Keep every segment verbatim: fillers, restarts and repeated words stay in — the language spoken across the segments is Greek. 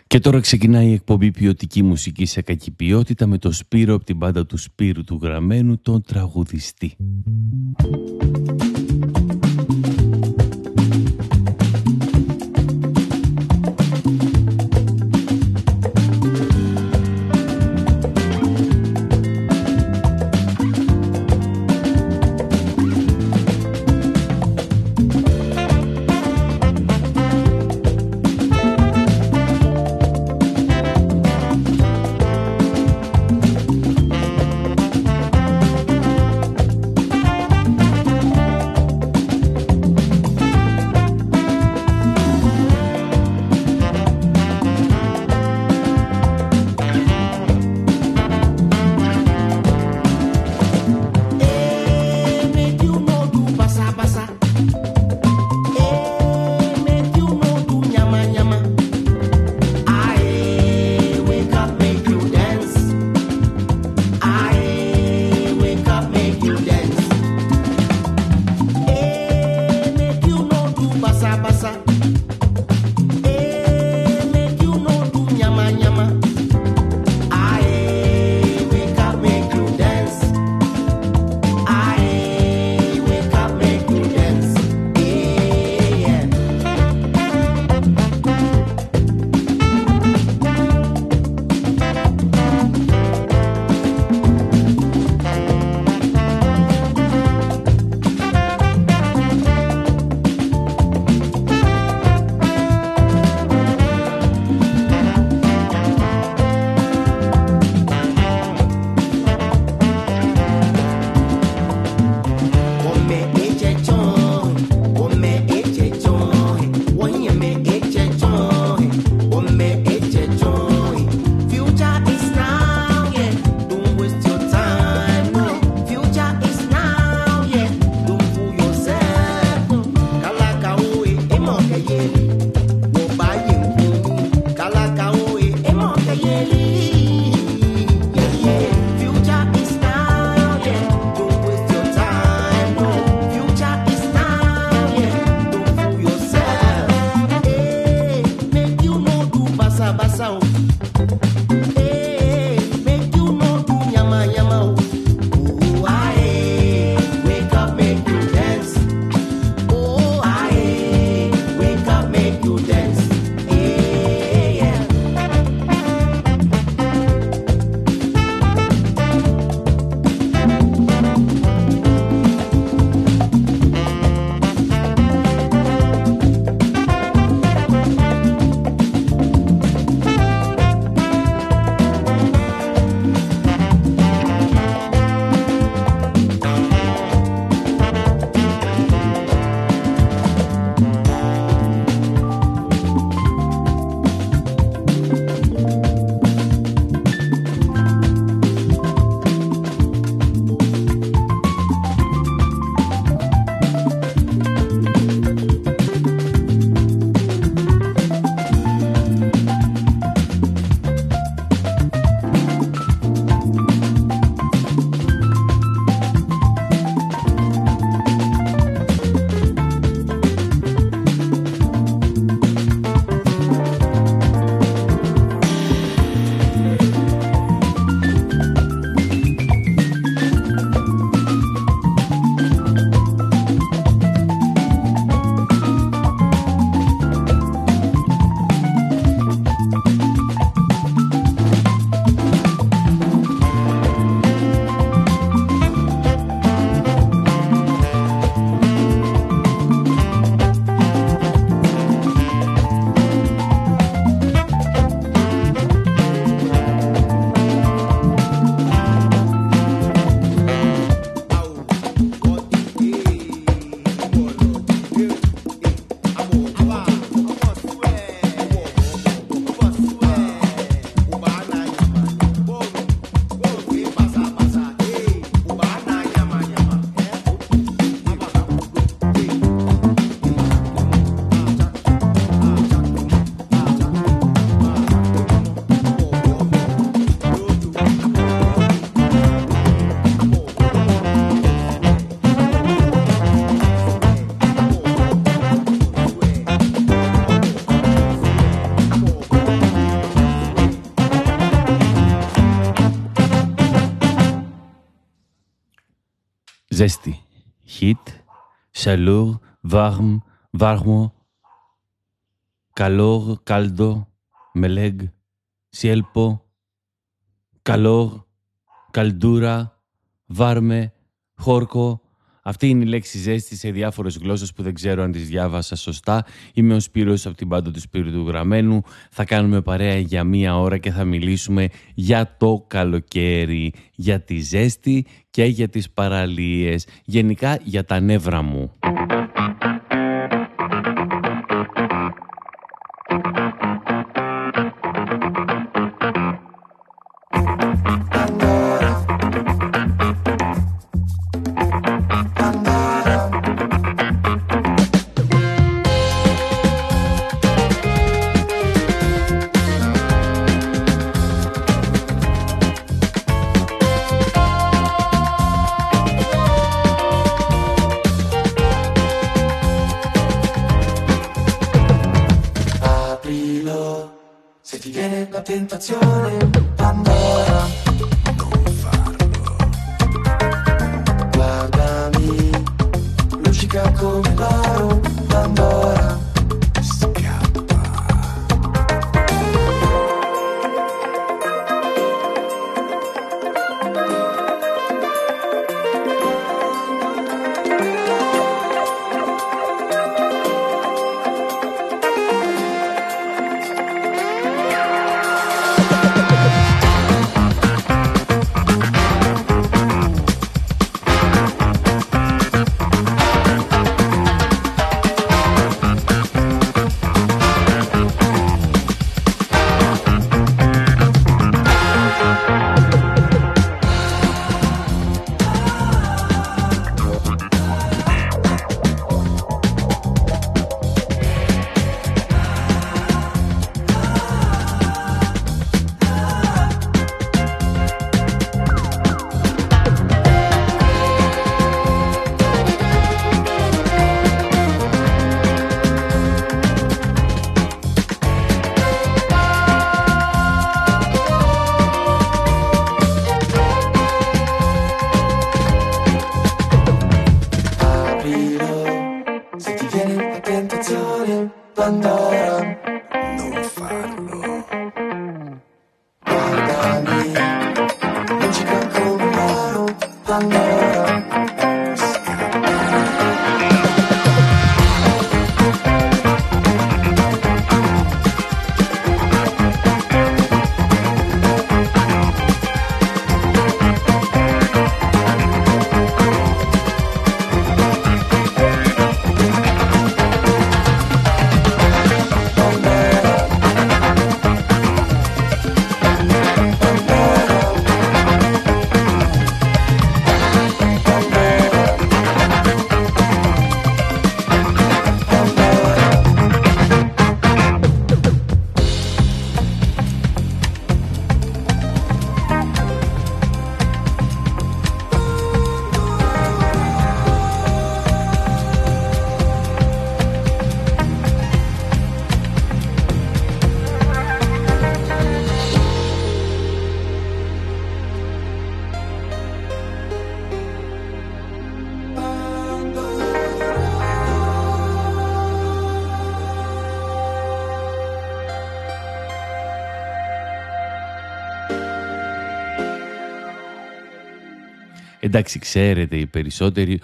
Και τώρα ξεκινάει η εκπομπή ποιοτική μουσική σε κακή ποιότητα με το Σπύρο από την μπάντα του Σπύρου του Γραμμένου, τον τραγουδιστή. Ζέστη. Heat, chaleur, varm, varmo, calor, caldo, meleg, cielpo, calor, caldura, varme, χόρκο. Αυτή είναι η λέξη ζέστη σε διάφορες γλώσσες που δεν ξέρω αν τις διάβασα σωστά. Είμαι ο Σπύρος από την Μπάντα του Σπύρου του Γραμμένου. Θα κάνουμε παρέα για μία ώρα και θα μιλήσουμε για το καλοκαίρι, για τη ζέστη και για τις παραλίες. Γενικά για τα νεύρα μου. Tentazione, Pandora, non farlo. Guardami, luccica come l'oro, Pandora, scappa. Εντάξει, ξέρετε οι περισσότεροι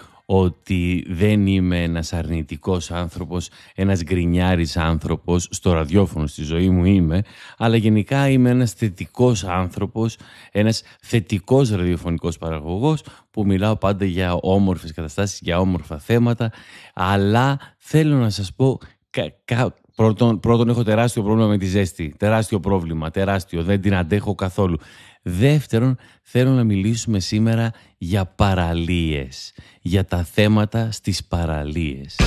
ότι δεν είμαι ένας αρνητικός άνθρωπος, ένας γκρινιάρης άνθρωπος, στο ραδιόφωνο στη ζωή μου είμαι, αλλά γενικά είμαι ένας θετικός άνθρωπος, ένας θετικός ραδιοφωνικός παραγωγός που μιλάω πάντα για όμορφες καταστάσεις, για όμορφα θέματα, αλλά θέλω να σας πω, κα, κα, πρώτον, πρώτον έχω τεράστιο πρόβλημα με τη ζέστη, τεράστιο πρόβλημα, τεράστιο, δεν την αντέχω καθόλου. Δεύτερον, θέλω να μιλήσουμε σήμερα για παραλίες, για τα θέματα στις παραλίες.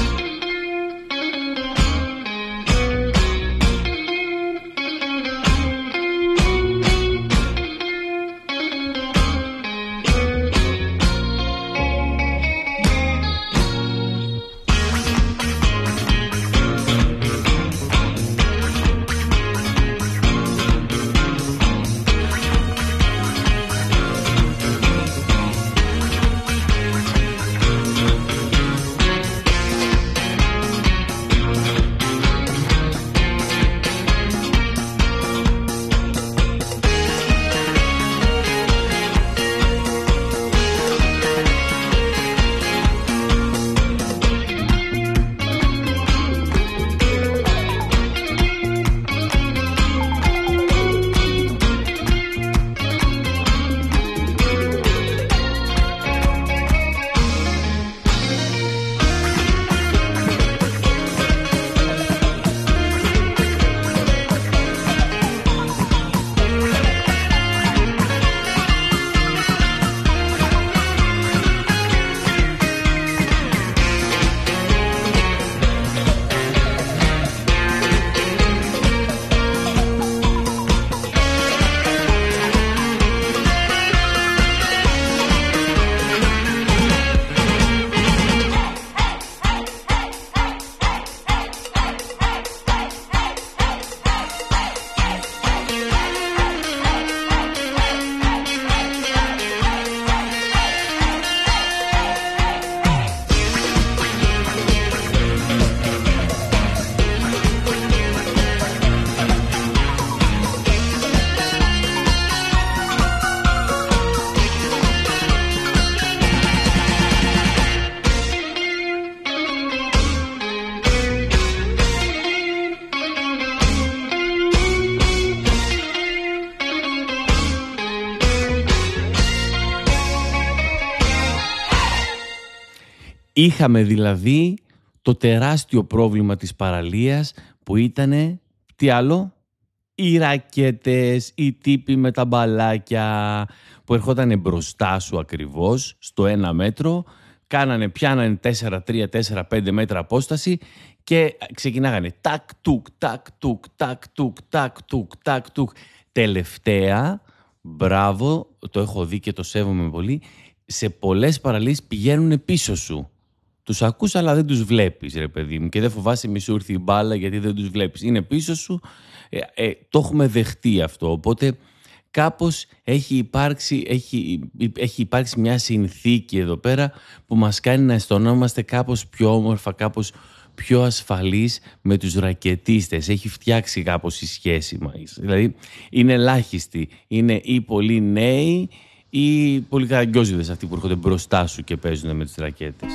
Είχαμε δηλαδή το τεράστιο πρόβλημα της παραλίας που ήτανε, τι άλλο, οι ρακέτες, οι τύποι με τα μπαλάκια που ερχότανε μπροστά σου ακριβώς στο ένα μέτρο, κάνανε, πιάνανε τέσσερα τρία τέσσερα πέντε μέτρα απόσταση και ξεκινάγανε τάκ τουκ, τάκ τουκ, τάκ τουκ, τάκ τουκ, τάκ τουκ. Τελευταία, μπράβο, το έχω δει και το σέβομαι πολύ, σε πολλές παραλίες πηγαίνουν πίσω σου. Τους ακούς αλλά δεν τους βλέπεις, ρε παιδί μου, και δεν φοβάσαι μη σου έρθει η μπάλα γιατί δεν τους βλέπεις. Είναι πίσω σου, ε, ε, το έχουμε δεχτεί αυτό, οπότε κάπως έχει υπάρξει, έχει, έχει υπάρξει μια συνθήκη εδώ πέρα που μας κάνει να αισθανόμαστε κάπως πιο όμορφα, κάπως πιο ασφαλείς με τους ρακετίστες. Έχει φτιάξει κάπως η σχέση μας. Δηλαδή είναι ελάχιστοι, είναι ή πολύ νέοι ή πολύ καραγκιόζιδες αυτοί που έρχονται μπροστά σου και παίζουν με τις ρακέτες.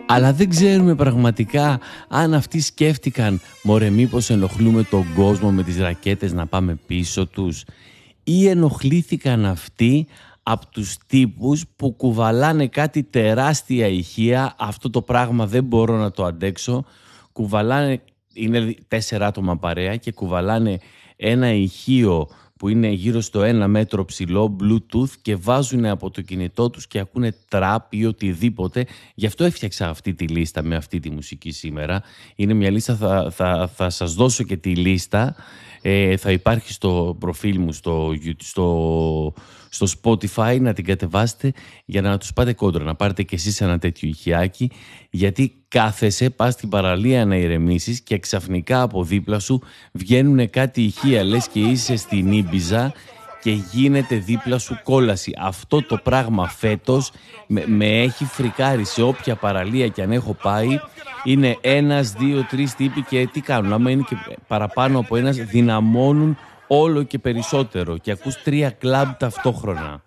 Αλλά δεν ξέρουμε πραγματικά αν αυτοί σκέφτηκαν «Μωρέ, μήπως ενοχλούμε τον κόσμο με τις ρακέτες να πάμε πίσω τους», ή ενοχλήθηκαν αυτοί από τους τύπους που κουβαλάνε κάτι τεράστια ηχεία. Αυτό το πράγμα δεν μπορώ να το αντέξω. Κουβαλάνε, είναι τέσσερα άτομα παρέα και κουβαλάνε ένα ηχείο που είναι γύρω στο ένα μέτρο ψηλό, Bluetooth, και βάζουν από το κινητό τους και ακούνε τραπ ή οτιδήποτε. Γι' αυτό έφτιαξα αυτή τη λίστα με αυτή τη μουσική σήμερα. Είναι μια λίστα, θα, θα, θα σας δώσω και τη λίστα. Ε, θα υπάρχει στο προφίλ μου στο, στο, στο Spotify, να την κατεβάσετε για να τους πάτε κόντρα, να πάρετε κι εσείς ένα τέτοιο ηχιάκι, γιατί κάθεσαι, πας στην παραλία να ηρεμήσεις και ξαφνικά από δίπλα σου βγαίνουν κάτι ηχεία, λες και είσαι στην Ήμπιζα και γίνεται δίπλα σου κόλαση. Αυτό το πράγμα φέτος με, με έχει φρικάρει σε όποια παραλία και αν έχω πάει. Είναι ένας, δύο, τρεις τύποι και τι κάνουν? Άμα είναι και παραπάνω από ένας, δυναμώνουν όλο και περισσότερο και ακούς τρία κλαμπ ταυτόχρονα.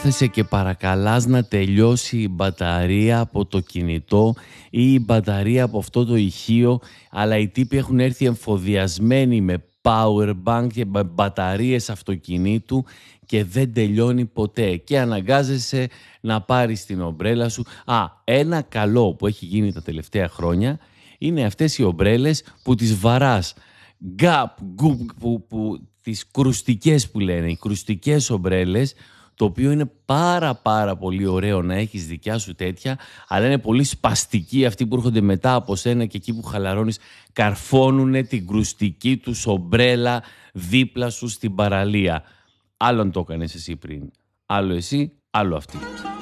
κάθεσαι και παρακαλάς να τελειώσει η μπαταρία από το κινητό ή η μπαταρία από αυτό το ηχείο, αλλά οι τύποι έχουν έρθει εμφοδιασμένοι με power bank και μπαταρίες αυτοκινήτου και δεν τελειώνει ποτέ και αναγκάζεσαι να πάρεις την ομπρέλα σου. Α, ένα καλό που έχει γίνει τα τελευταία χρόνια είναι αυτές οι ομπρέλες που τις βαράς γκάπ, γκουπ, που, που, τις κρουστικές που λένε, οι κρουστικές ομπρέλες, το οποίο είναι πάρα πάρα πολύ ωραίο να έχεις δικιά σου τέτοια, αλλά είναι πολύ σπαστικοί αυτοί που έρχονται μετά από σένα και εκεί που χαλαρώνεις καρφώνουνε την κρουστική τους ομπρέλα δίπλα σου στην παραλία. Άλλον το έκανες εσύ πριν. Άλλο εσύ, άλλο αυτή.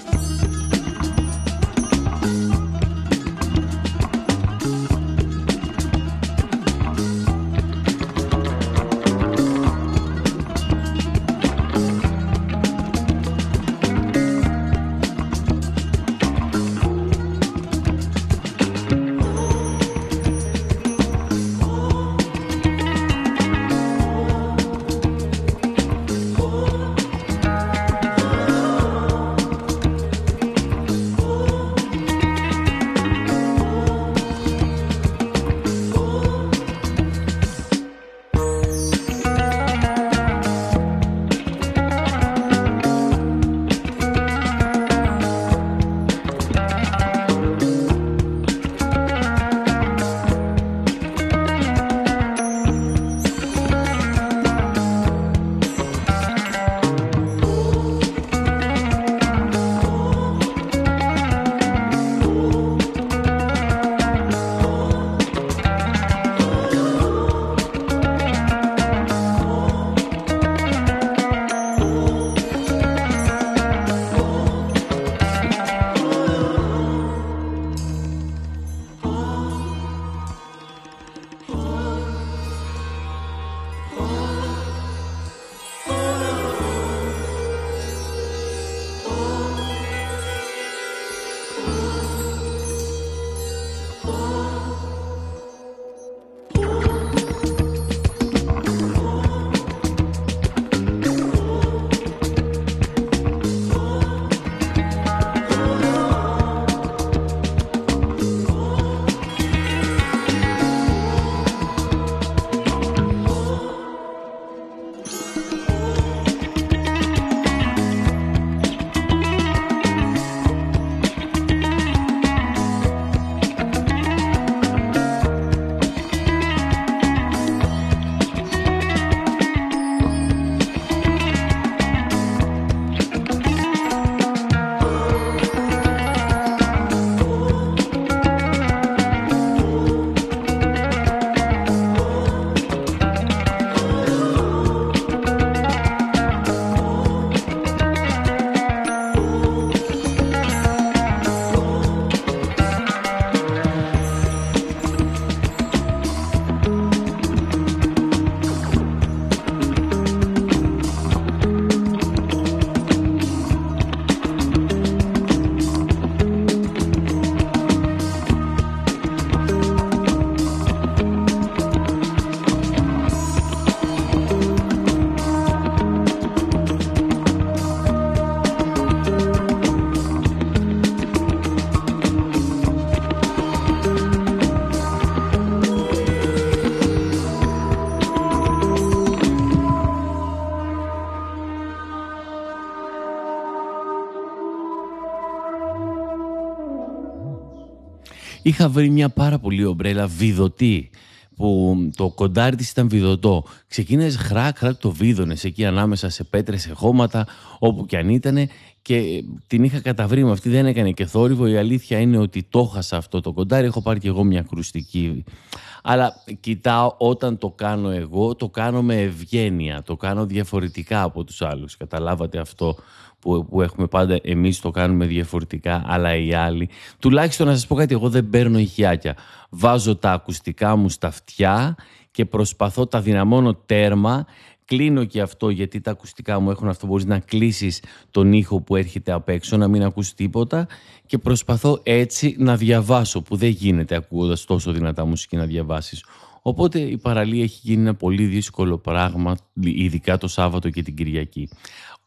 Είχα βρει μια πάρα πολύ ομπρέλα βιδωτή, που το κοντάρι της ήταν βιδωτό. Ξεκίνησε χράκ, χράκ, το βίδωνες εκεί ανάμεσα σε πέτρες, σε χώματα, όπου κι αν ήτανε, και την είχα καταβρει με αυτή, δεν έκανε και θόρυβο. Η αλήθεια είναι ότι το χάσα αυτό το κοντάρι, έχω πάρει και εγώ μια κρουστική. Αλλά κοιτάω, όταν το κάνω εγώ, το κάνω με ευγένεια, το κάνω διαφορετικά από τους άλλους. Καταλάβατε αυτό που, που έχουμε πάντα, εμείς το κάνουμε διαφορετικά, αλλά οι άλλοι. Τουλάχιστον να σας πω κάτι, εγώ δεν παίρνω ηχιάκια. Βάζω τα ακουστικά μου στα αυτιά και προσπαθώ, τα δυναμώνω τέρμα. Κλείνω και αυτό, γιατί τα ακουστικά μου έχουν αυτό, μπορείς να κλείσεις τον ήχο που έρχεται απ' έξω, να μην ακούς τίποτα, και προσπαθώ έτσι να διαβάσω, που δεν γίνεται ακούγοντας τόσο δυνατά μουσική να διαβάσεις. Οπότε η παραλία έχει γίνει ένα πολύ δύσκολο πράγμα, ειδικά το Σάββατο και την Κυριακή.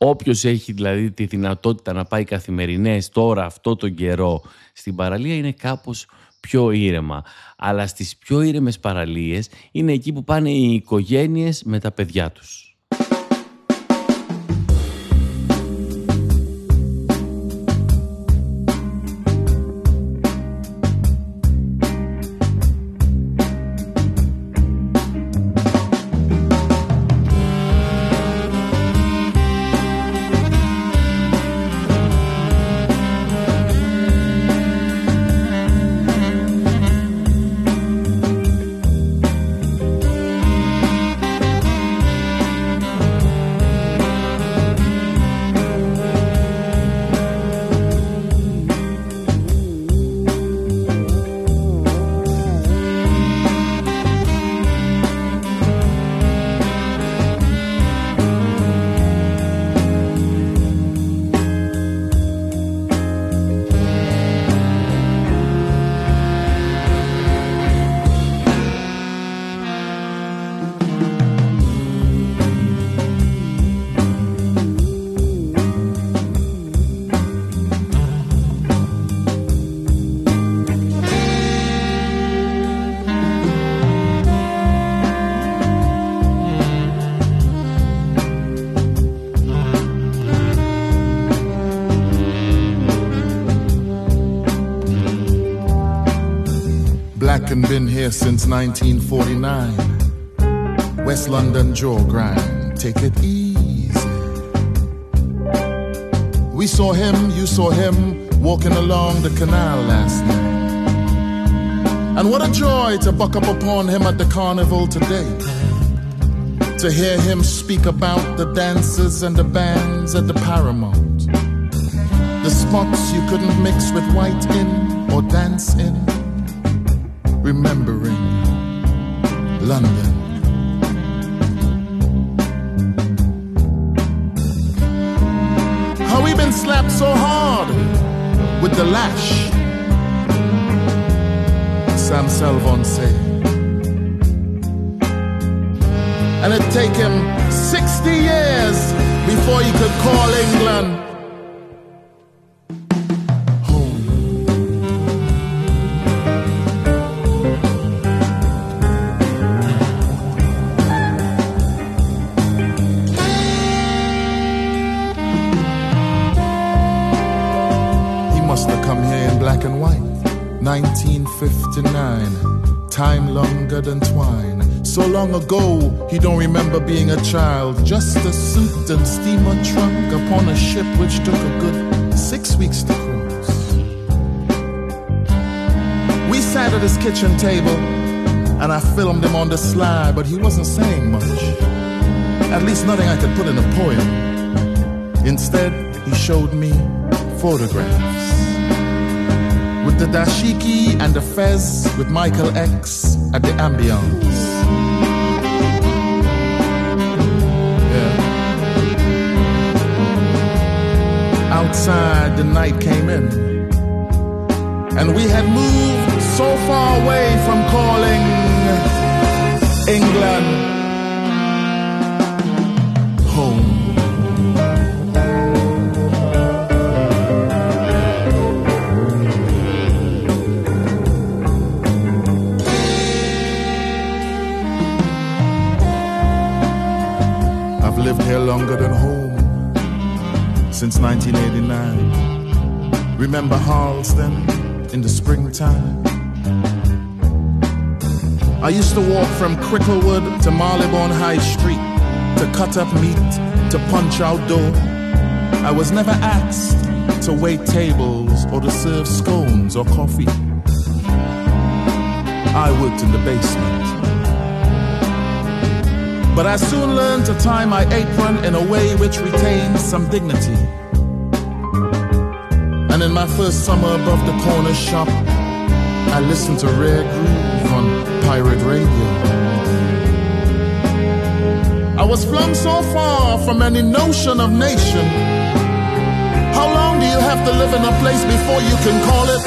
Όποιος έχει δηλαδή τη δυνατότητα να πάει καθημερινές τώρα αυτό τον καιρό στην παραλία είναι κάπως πιο ήρεμα. Αλλά στις πιο ήρεμες παραλίες είναι εκεί που πάνε οι οικογένειες με τα παιδιά τους. Been here since nineteen forty-nine. West London jaw grind, take it easy. We saw him, you saw him, walking along the canal last night. And what a joy to buck up upon him at the carnival today. To hear him speak about the dances and the bands at the Paramount. The spots you couldn't mix with white in or dance in. Remembering London. How we been slapped so hard with the lash, Sam Salvon say. And it take him sixty years before he could call England nineteen fifty-nine, time longer than twine. So long ago, he don't remember being a child. Just a suit and steamer trunk upon a ship which took a good six weeks to cross. We sat at his kitchen table, and I filmed him on the sly, but he wasn't saying much. At least nothing I could put in a poem. Instead, he showed me photographs. With the dashiki and the fez with Michael X at the ambience. Yeah. Outside the night came in, and we had moved so far away from calling England home. Lived here longer than home since nineteen eighty-nine. Remember Harlesden in the springtime? I used to walk from Cricklewood to Marylebone High Street to cut up meat, to punch out dough. I was never asked to wait tables or to serve scones or coffee. I worked in the basement. But I soon learned to tie my apron in a way which retained some dignity. And in my first summer above the corner shop, I listened to Rare Groove on pirate radio. I was flung so far from any notion of nation. How long do you have to live in a place before you can call it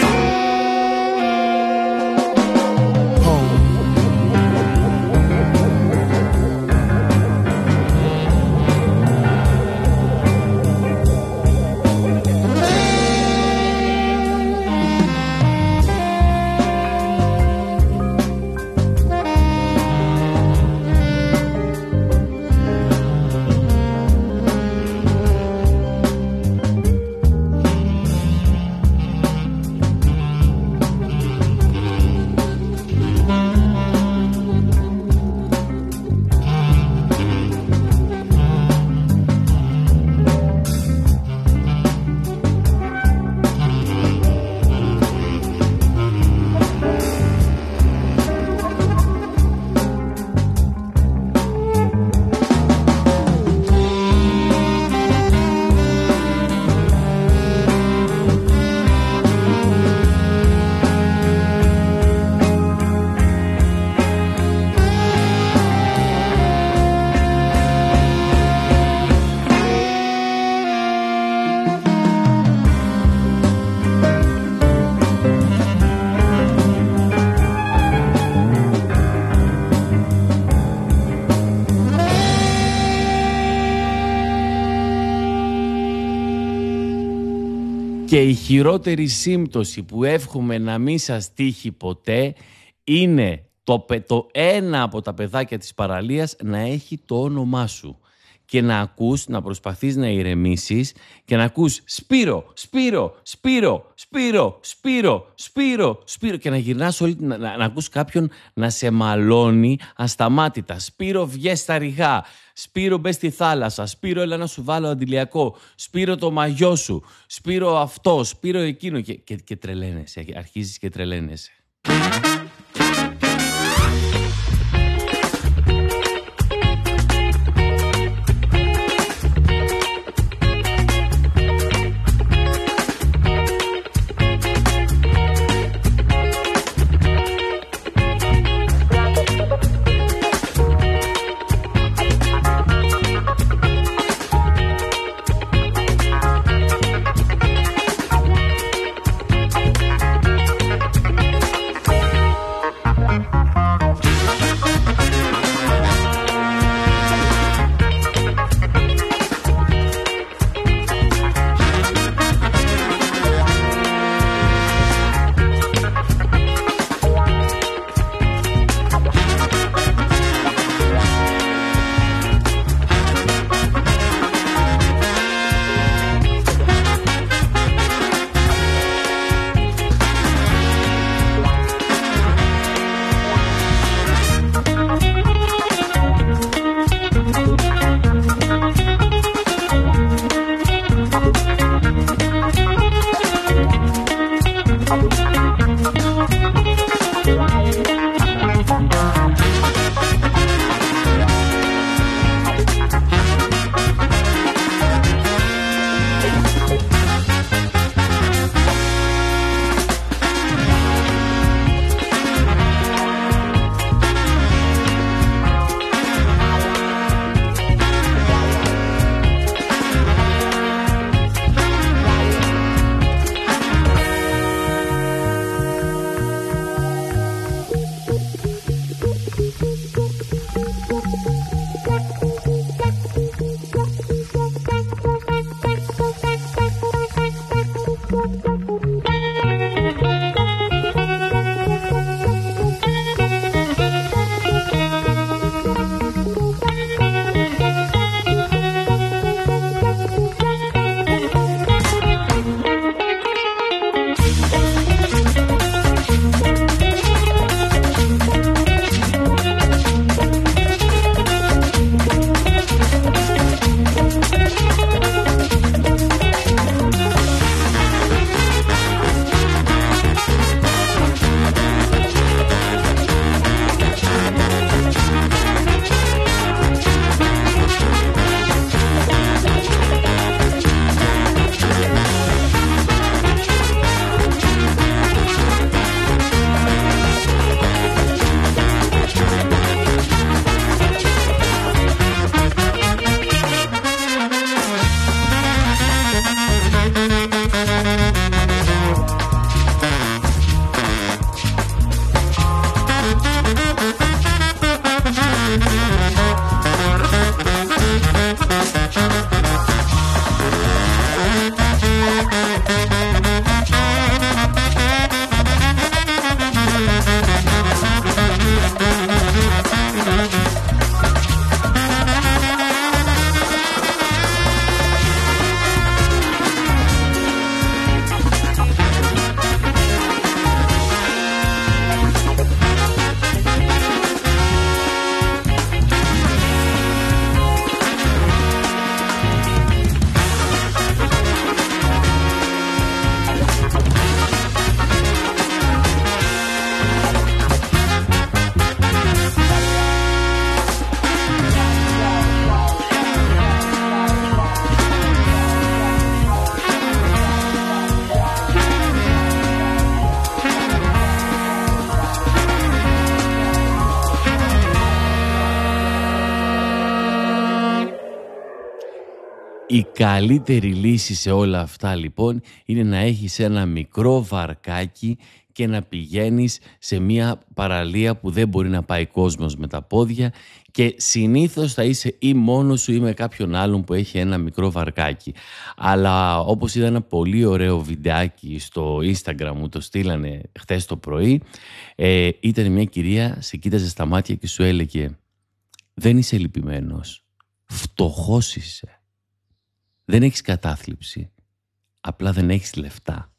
Και η χειρότερη σύμπτωση που εύχομαι να μην σας τύχει ποτέ είναι το, το ένα από τα παιδάκια της παραλίας να έχει το όνομά σου και να ακούς, να προσπαθείς να ηρεμήσεις και να ακούς Σπύρο, Σπύρο, Σπύρο, Σπύρο, Σπύρο, Σπύρο, Σπύρο και να γυρνάς όλη, να, να, να ακούς κάποιον να σε μαλώνει ασταμάτητα. Σπύρο, βγες στα ρηγά. Σπύρο, μπες στη θάλασσα. Σπύρο, έλα να σου βάλω αντιλιακό. Σπύρο, το μαγιό σου. Σπύρο, αυτό. Σπύρο, εκείνο. Και, και, και τρελαίνεσαι. Αρχίζεις και τρελαίνεσαι. Η καλύτερη λύση σε όλα αυτά λοιπόν είναι να έχεις ένα μικρό βαρκάκι και να πηγαίνεις σε μια παραλία που δεν μπορεί να πάει κόσμος με τα πόδια και συνήθως θα είσαι ή μόνος σου ή με κάποιον άλλον που έχει ένα μικρό βαρκάκι. Αλλά όπως είδα ένα πολύ ωραίο βιντεάκι στο Instagram μου, το στείλανε χτες το πρωί, ε, ήταν μια κυρία, σε κοίταζε στα μάτια και σου έλεγε «Δεν είσαι λυπημένος, φτωχός είσαι. Δεν έχεις κατάθλιψη, απλά δεν έχεις λεφτά».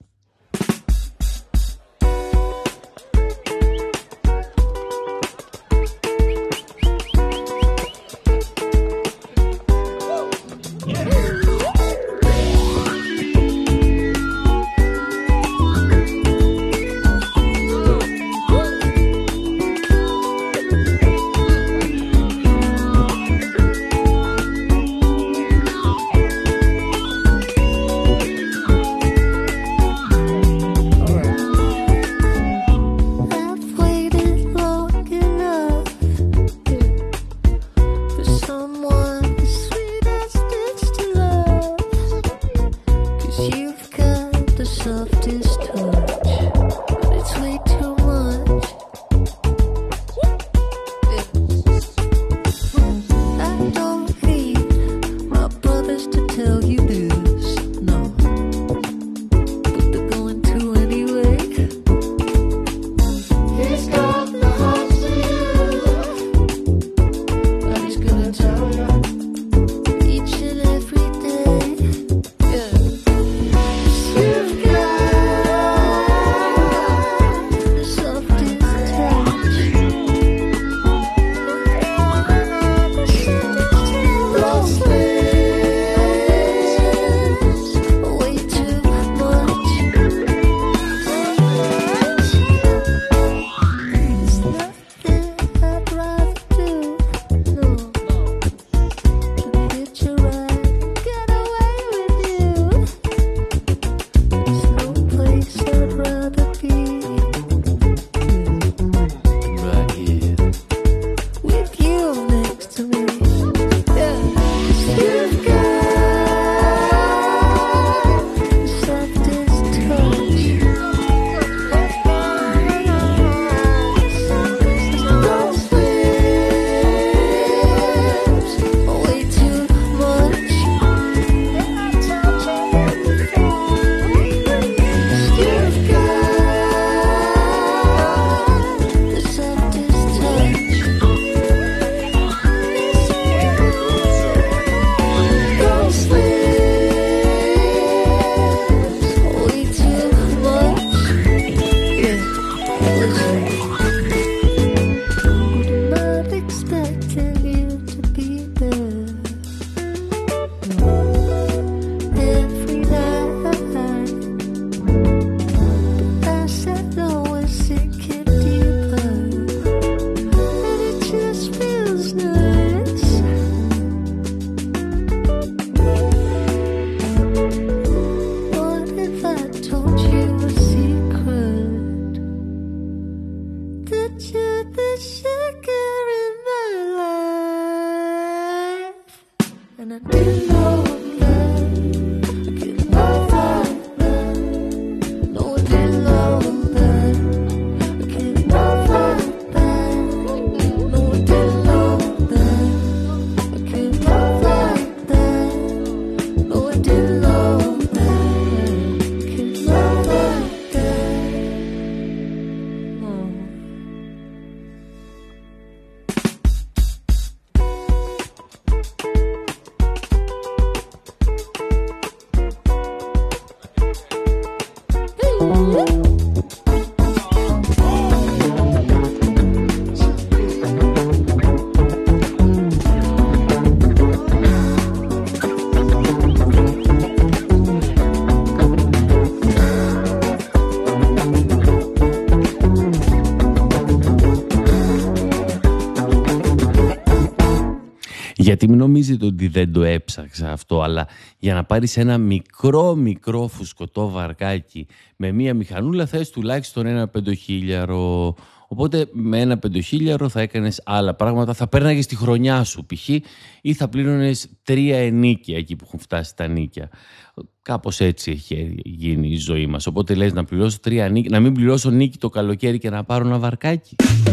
Γιατί μην νομίζετε ότι δεν το έψαξα αυτό, αλλά για να πάρεις ένα μικρό μικρό φουσκωτό βαρκάκι με μία μηχανούλα θες τουλάχιστον ένα πεντοχίλιαρο. Οπότε με ένα πεντοχίλιαρο θα έκανες άλλα πράγματα, θα πέρναγες τη χρονιά σου π.χ. ή θα πλήρωνες τρία ενίκια εκεί που έχουν φτάσει τα νίκια. Κάπως έτσι έχει γίνει η ζωή μας. Οπότε λες να πληρώσω τρία νίκια, να μην πληρώσω νίκη το καλοκαίρι και να πάρω ένα βαρκάκι.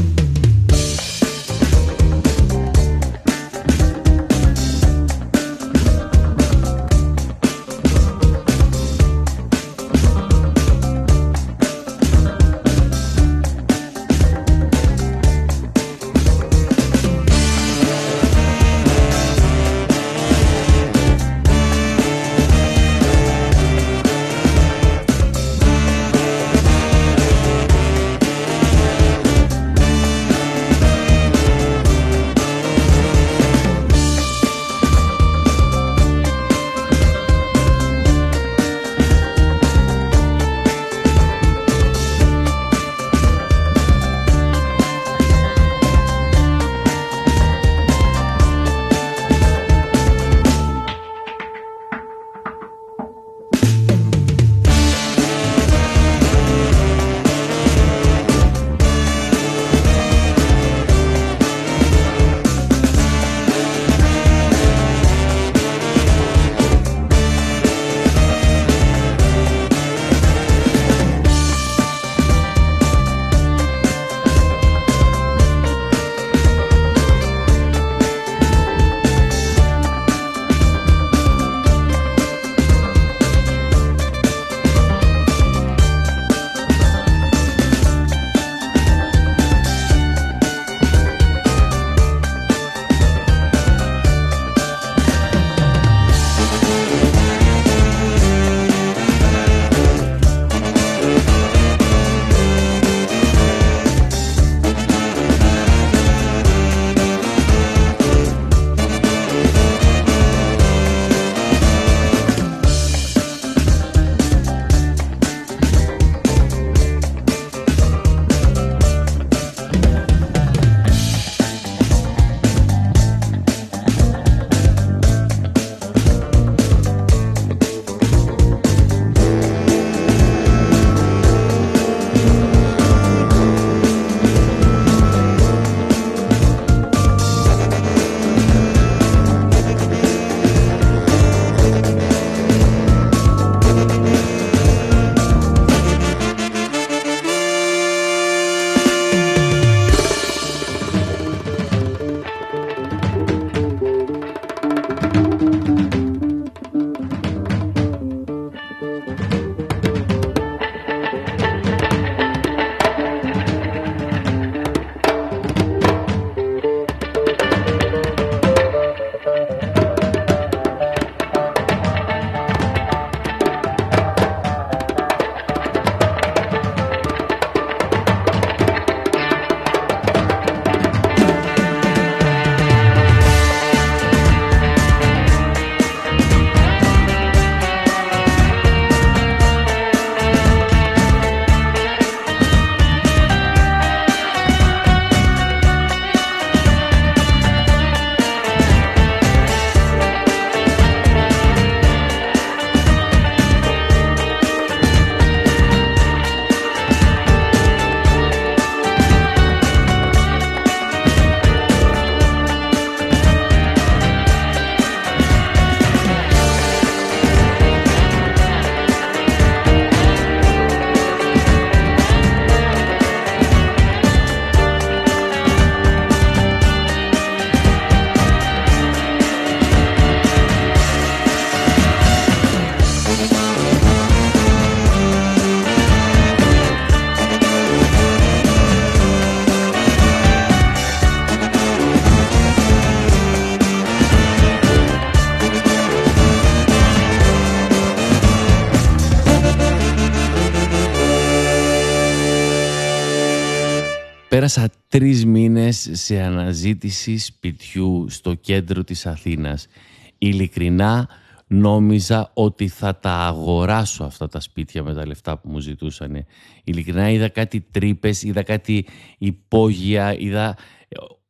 Πέρασα τρεις μήνες σε αναζήτηση σπιτιού στο κέντρο της Αθήνας. Ειλικρινά νόμιζα ότι θα τα αγοράσω αυτά τα σπίτια με τα λεφτά που μου ζητούσαν. Ειλικρινά είδα κάτι τρύπες, είδα κάτι υπόγεια, είδα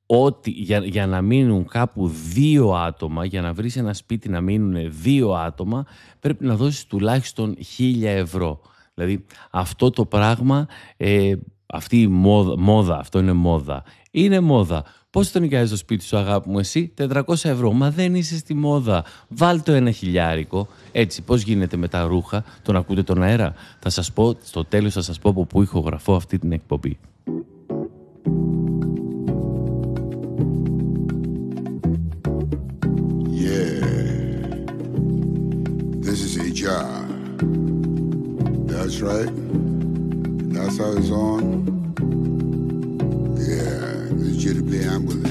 ότι για, για να μείνουν κάπου δύο άτομα, για να βρεις ένα σπίτι να μείνουν δύο άτομα, πρέπει να δώσεις τουλάχιστον χίλια ευρώ. Δηλαδή αυτό το πράγμα, ε, αυτή η μόδα, μόδα, αυτό είναι μόδα. Είναι μόδα. Πώς το νοικιάζεις το σπίτι σου, αγάπη μου, εσύ? τετρακόσια ευρώ. Μα δεν είσαι στη μόδα. Βάλ το ένα χιλιάρικο. Έτσι, πώς γίνεται με τα ρούχα? Τον ακούτε τον αέρα? Θα σας πω, στο τέλος θα σας πω από πού ηχογραφώ αυτή την εκπομπή. job. That's right. That's how it's on. Yeah, this is Jitty Play Ambulance.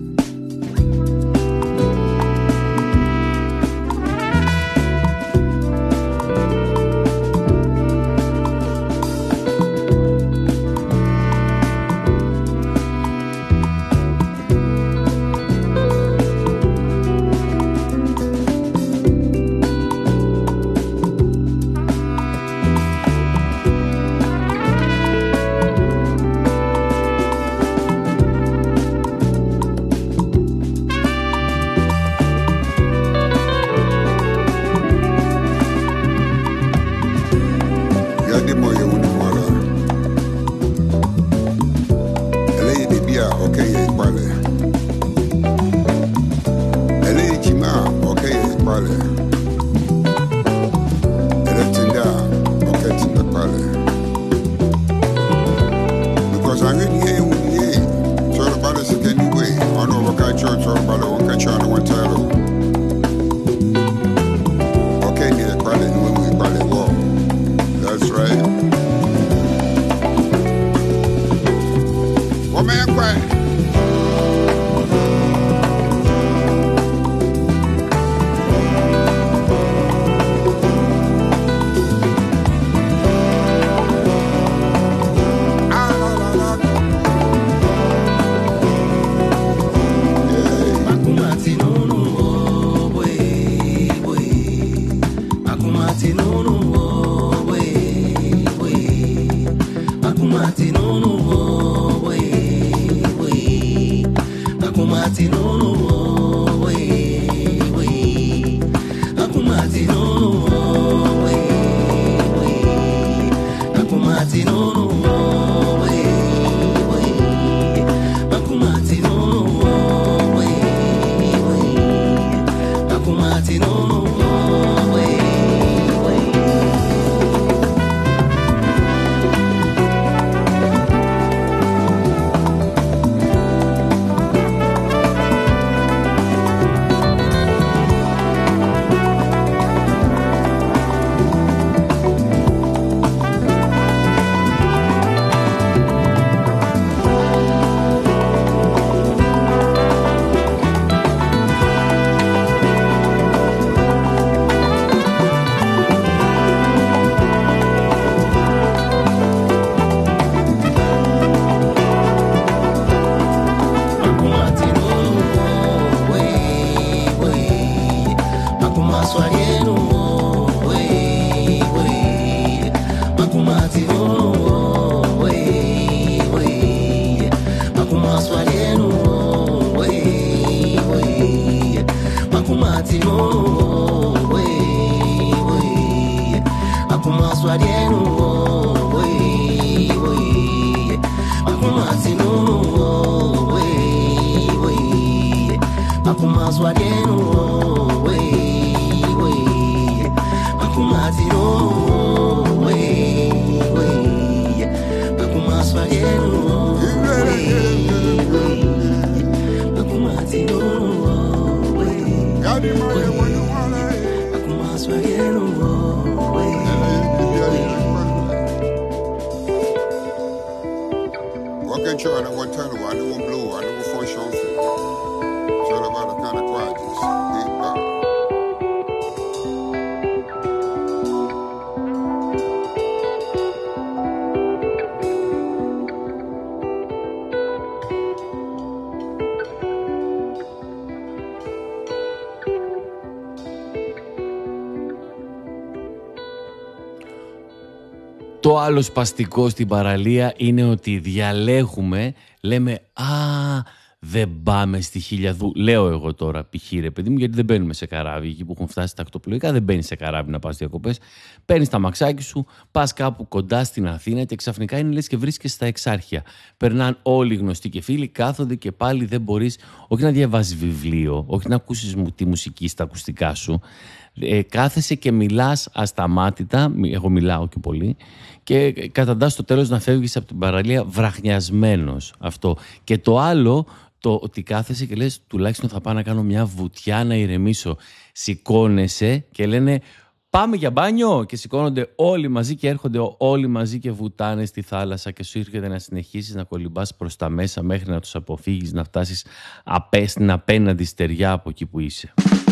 Το άλλο σπαστικό στην παραλία είναι ότι διαλέγουμε, λέμε «Α, δεν πάμε στη Χιλιαδού. Λέω εγώ τώρα π.χ. ρε παιδί μου, γιατί δεν μπαίνουμε σε καράβι. Εκεί που έχουν φτάσει τα ακτοπλοϊκά, δεν μπαίνει σε καράβι να πας διακοπές. Παίρνεις τα μαξάκι σου, πας κάπου κοντά στην Αθήνα και ξαφνικά είναι λες και βρίσκεσαι στα Εξάρχεια. Περνάνε όλοι οι γνωστοί και φίλοι, κάθονται και πάλι δεν μπορείς όχι να διαβάζεις βιβλίο, όχι να ακούσεις τη μουσική στα ακουστικά σου. Ε, κάθεσαι και μιλάς ασταμάτητα, εγώ μιλάω και πολύ, και καταντάς στο τέλος να φεύγεις από την παραλία βραχνιασμένος. Αυτό. Και το άλλο, το ότι κάθεσαι και λες τουλάχιστον θα πάω να κάνω μια βουτιά να ηρεμήσω. Σηκώνεσαι και λένε πάμε για μπάνιο και σηκώνονται όλοι μαζί και έρχονται όλοι μαζί και βουτάνε στη θάλασσα και σου έρχεται να συνεχίσεις να κολυμπάς προς τα μέσα μέχρι να τους αποφύγεις, να φτάσεις απέ, στην απέναντι στεριά από εκεί που είσαι.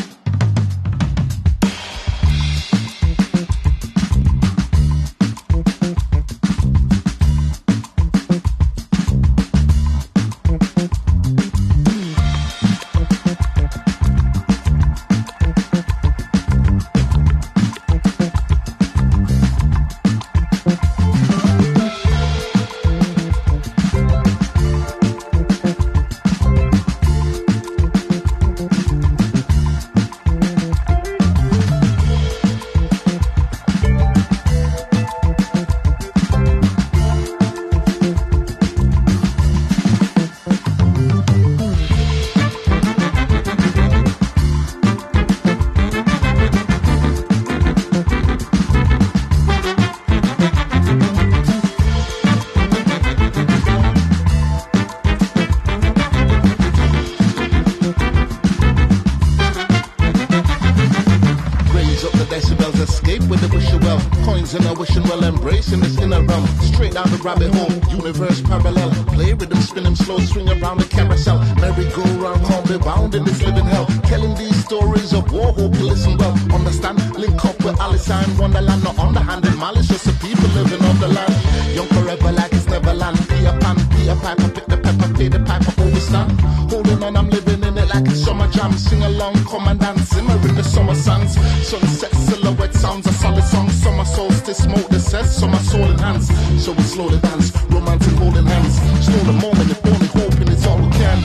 Rabbit hole, universe parallel. Play rhythm, spin him slow, swing around the carousel. Merry-go-round, can't be bound in this living hell. Telling these stories of war, hope you listen well. Understand, link up with Alice in Wonderland. Not underhanded malice, just the people living on the land. Young forever like it's Neverland. Peter Pan, Peter Piper, pick the pepper, pay the piper, always stand. Holding on, I'm living in it like it's summer jam. Sing along, come and dance, simmer in the summer suns. Sunset silhouette sounds a solid song. Summer solstice, smoke the cess, summer soul enhance. So we slow the dance, romantic holding hands. Slow the moment, if only hoping it's all we can.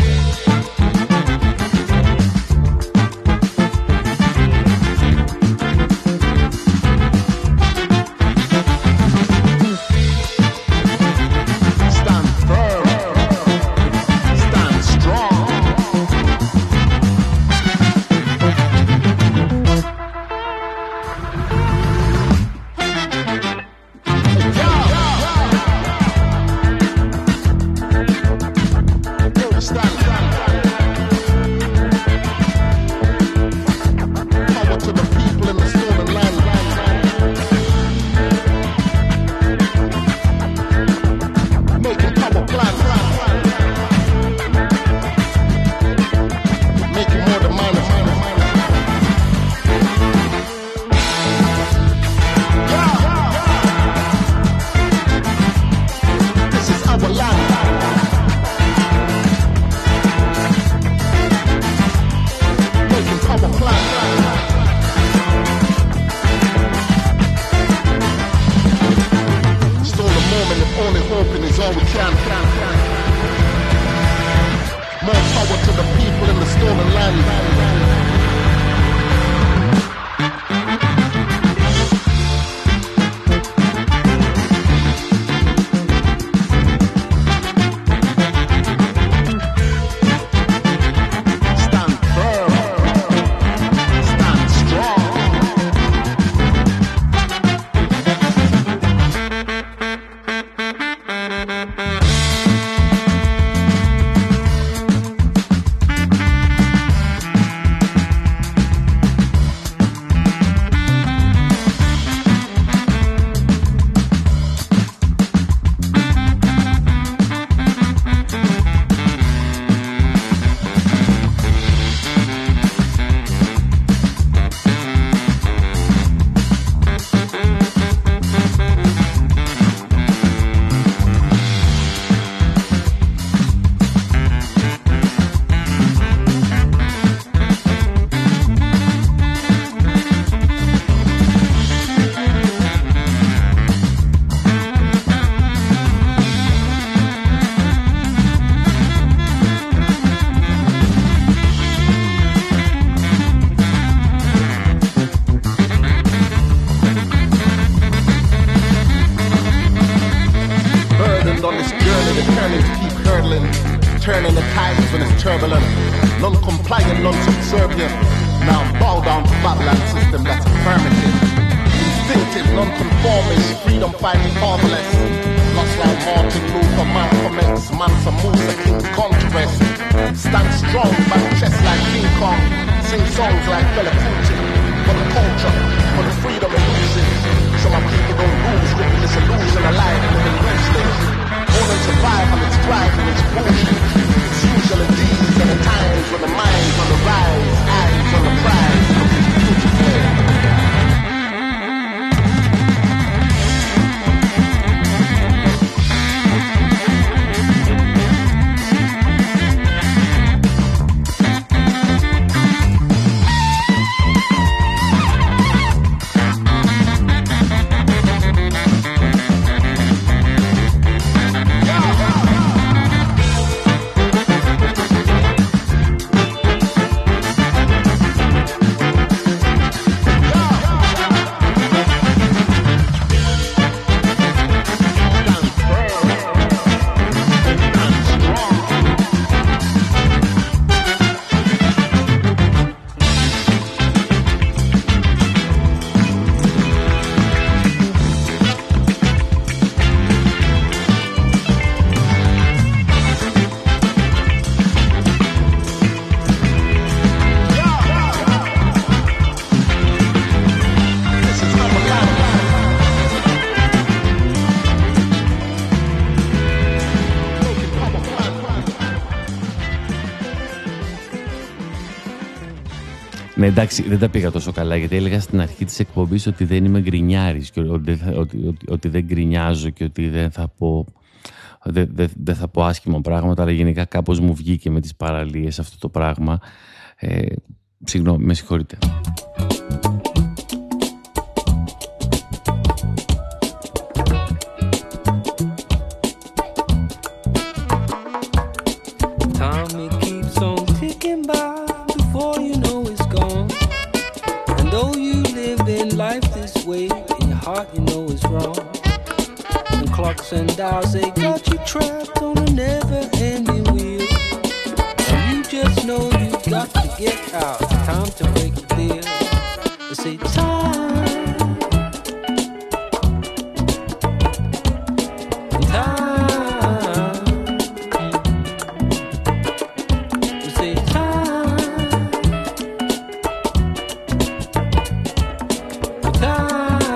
this journey, the turnings keep hurdling, turning the tides when it's turbulent. Non-compliant, non-subservient. Now bow down to Babylon system that's affirmative. Instinctive, non-conformist, freedom fighting marvelous. Lost like Martin Luther, Malcolm X, Mansa Musa, King's Contrast. Stand strong, back chest like King Kong. Sing songs like Fela Kuti. For the culture, for the freedom illusion. So my people don't lose, living this illusion alive, living loosely. Only survival, it's thriving, it's bullshit. It's usually these are the times when the mind's on the rise, eyes on the prize, looking beautiful. Ναι, εντάξει, δεν τα πήγα τόσο καλά, γιατί έλεγα στην αρχή της εκπομπής ότι δεν είμαι γκρινιάρης και ότι, ότι, ότι, ότι δεν γκρινιάζω και ότι δεν θα πω, δεν, δεν, δεν θα πω άσχημα πράγματα, αλλά γενικά κάπως μου βγήκε με τις παραλίες αυτό το πράγμα. Ε, συγγνώμη, με συγχωρείτε. You know it's wrong. And clocks and dials, they got you trapped on a never-ending wheel. And you just know you got to get out. Time to break the deal. They say time, time. They say time, time.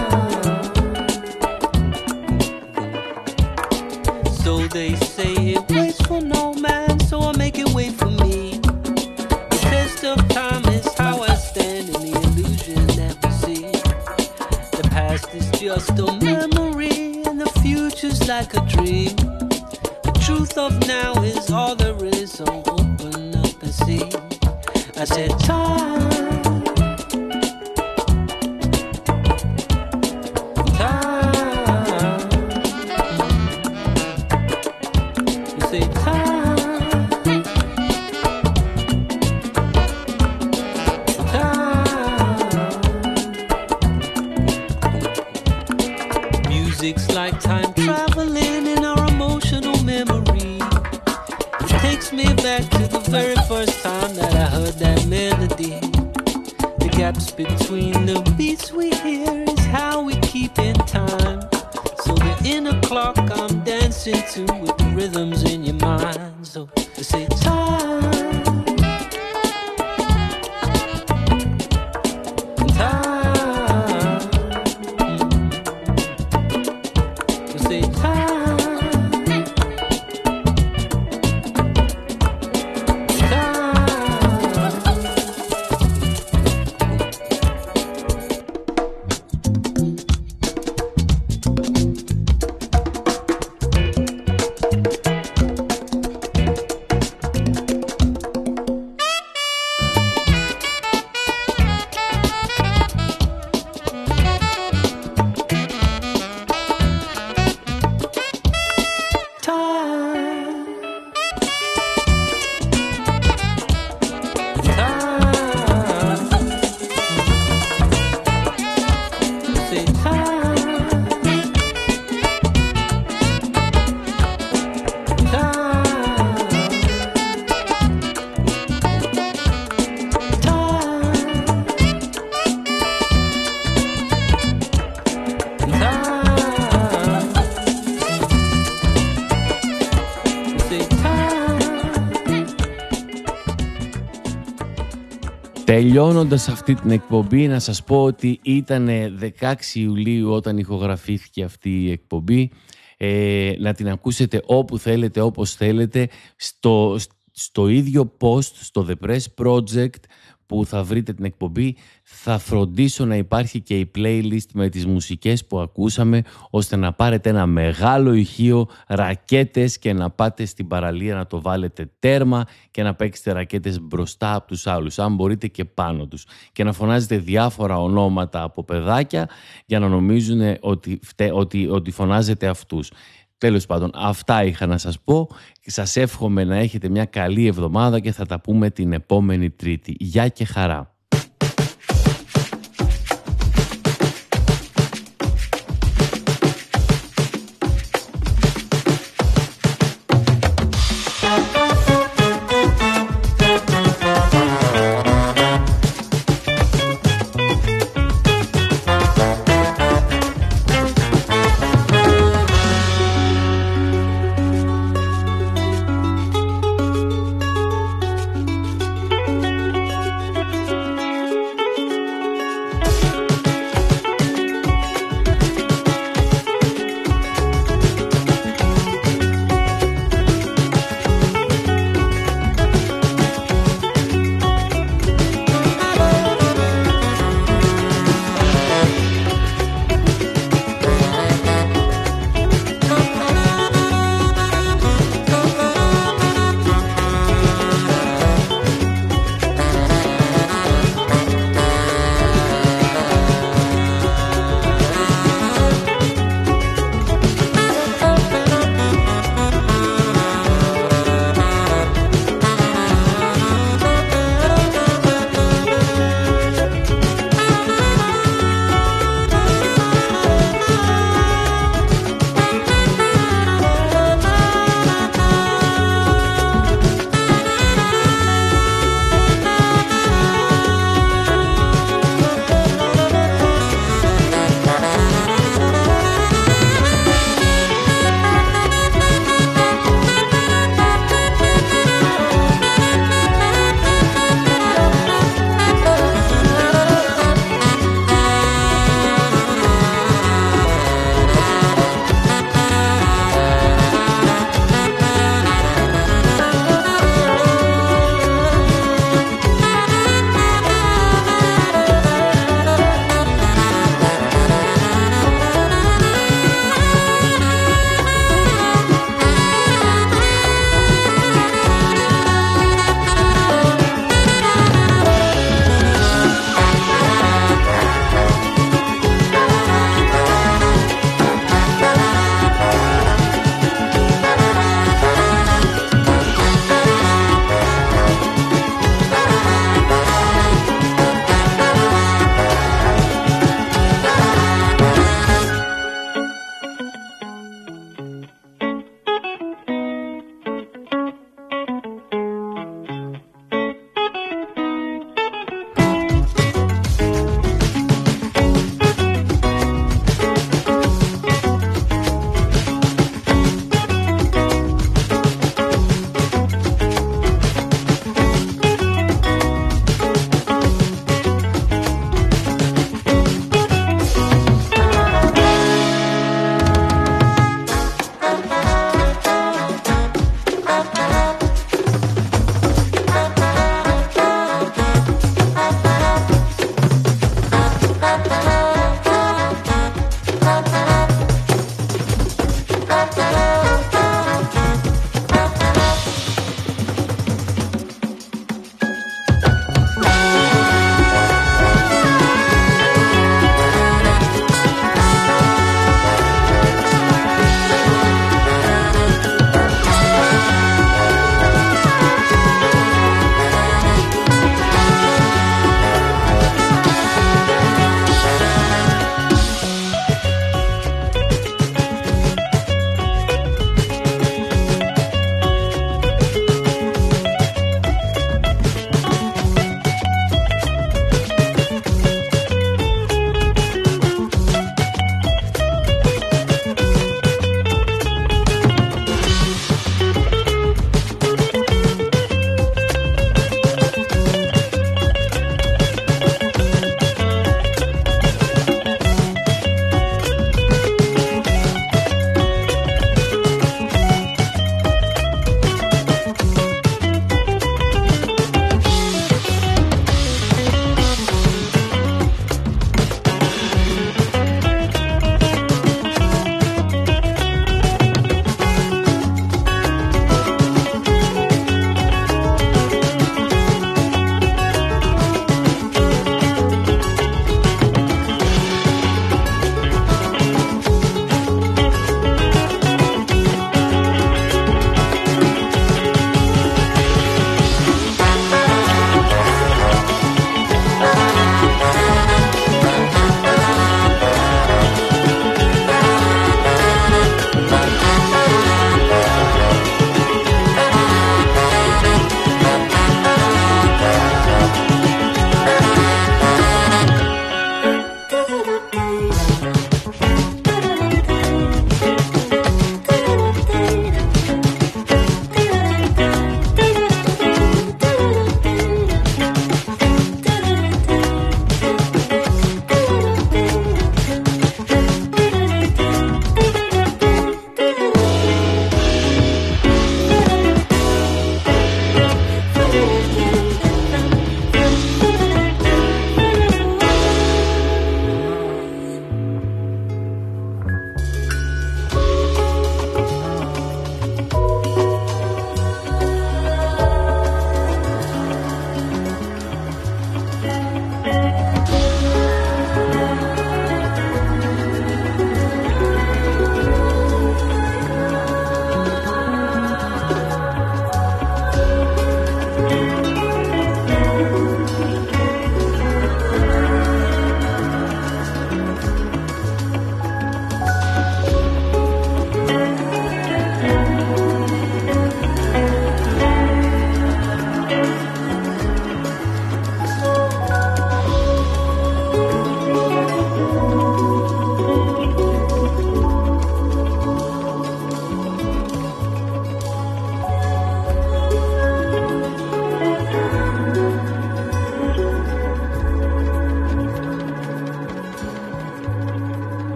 They say it waits for no man, so I make it wait for me. The test of time is how I stand in the illusion that we see. The past is just a memory, and the future's like a dream. The truth of now is all there is, so open up and see. I said time. Music's like time traveling in our emotional memory. It takes me back to the very first time that I heard that melody. The gaps between the beats we hear is how we keep in time. So the inner clock I'm dancing to with the rhythms in your mind. So they say time. Τελειώνοντας αυτή την εκπομπή, να σας πω ότι ήταν δεκαέξι Ιουλίου όταν ηχογραφήθηκε αυτή η εκπομπή. Ε, να την ακούσετε όπου θέλετε, όπως θέλετε, στο, στο ίδιο post, στο The Press Project που θα βρείτε την εκπομπή, θα φροντίσω να υπάρχει και η playlist με τις μουσικές που ακούσαμε, ώστε να πάρετε ένα μεγάλο ηχείο, ρακέτες και να πάτε στην παραλία να το βάλετε τέρμα και να παίξετε ρακέτες μπροστά από τους άλλους, αν μπορείτε και πάνω τους, και να φωνάζετε διάφορα ονόματα από παιδάκια για να νομίζουν ότι, ότι, ότι φωνάζετε αυτούς. Τέλος πάντων, αυτά είχα να σας πω. Σας εύχομαι να έχετε μια καλή εβδομάδα και θα τα πούμε την επόμενη Τρίτη. Γεια και χαρά.